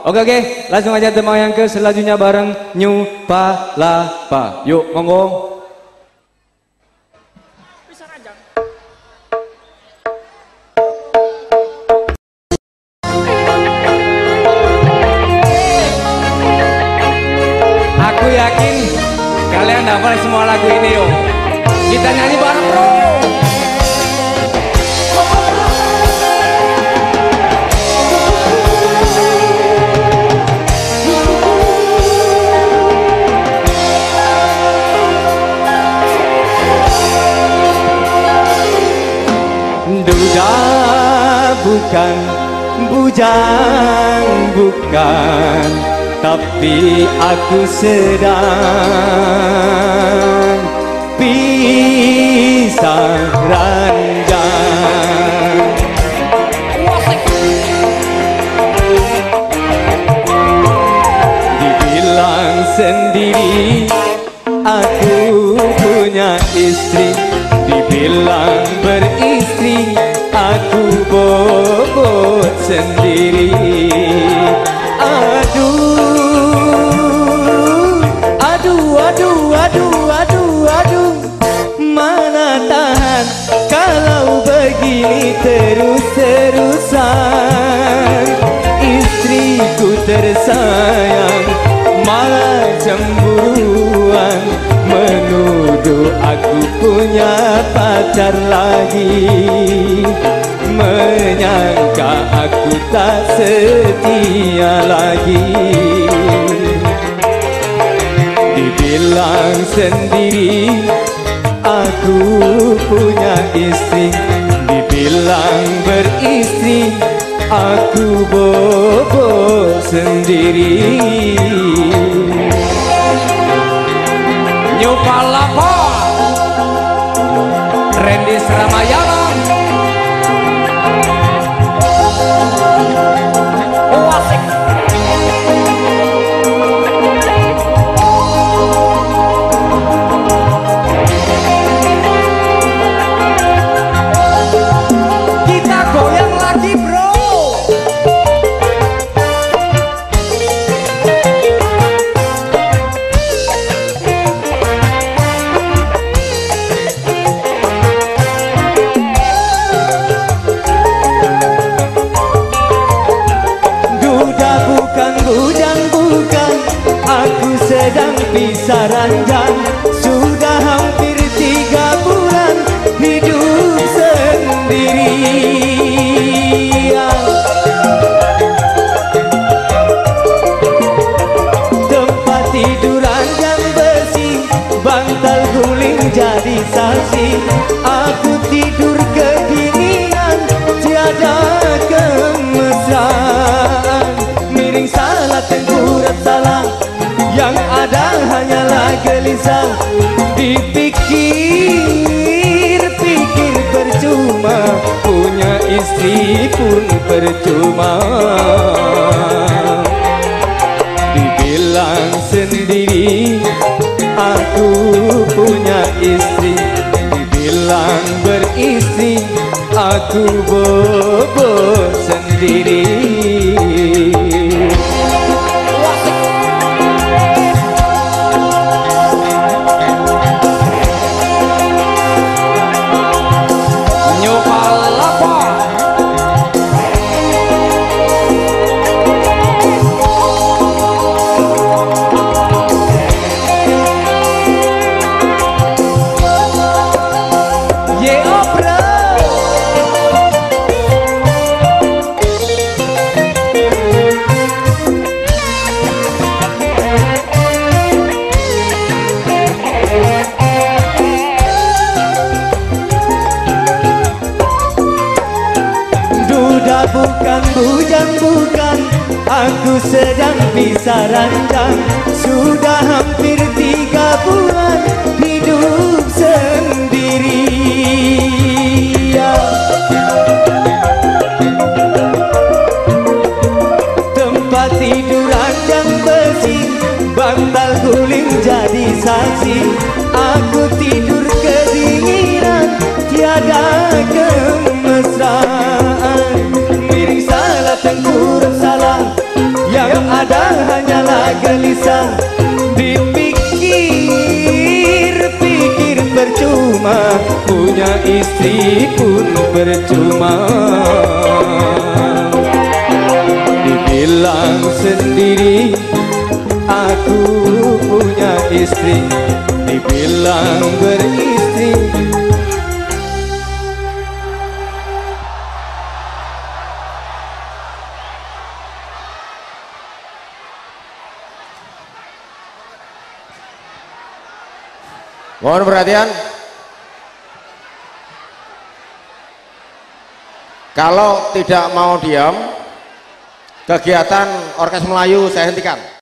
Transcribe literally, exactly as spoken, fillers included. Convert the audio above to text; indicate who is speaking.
Speaker 1: Oke oke, langsung aja tema yang ke selanjutnya bareng New Palapa. Yuk, monggo. Aku yakin kalian hafal semua lagu ini yo. Kita nyanyi bareng bro. Duda bukan, bujang bukan, tapi aku sedang pisah ranjang. Dibilang sendiri aku punya istri, dibilang beristri aku bobot sendiri. Aduh, aduh, aduh, aduh, aduh, aduh, mana tahan kalau begini terus-terusan. Istriku tersayang malah cemburuan, menuduh aku punya pacar lagi, menyangka aku tak setia lagi. Dibilang sendiri aku punya istri, dibilang beristri aku bobo sendiri. New Palapa, Randy Ramayana. Sedang pisah ranjang, sudah hampir tiga bulan hidup sendirian. Tempat tidur ranjang besi, bantal guling jadi saksi. Aku tidur kedinginan, tiada kemesraan. Miring salah, tengkurap salah, yang ada hanyalah gelisah. Dipikir-pikir percuma, punya istri pun percuma. Dibilang sendiri aku punya istri, dibilang beristri aku bobo sendiri. Bukan, bujang bukan, aku sedang pisah ranjang, sudah hampir tiga bulan hidup sendirian. Tempat tidur ranjang besi, bantal guling jadi saksi. Aku tidur kedinginan, tiada kemesraan. Miring salah, tengkurap salah, yang ada hanyalah gelisah. Dipikir-pikir percuma, punya istri pun percuma. Dibilang sendiri aku punya istri, dibilang beristri.
Speaker 2: Mohon perhatian. Kalau tidak mau diam, kegiatan Orkes Melayu saya hentikan.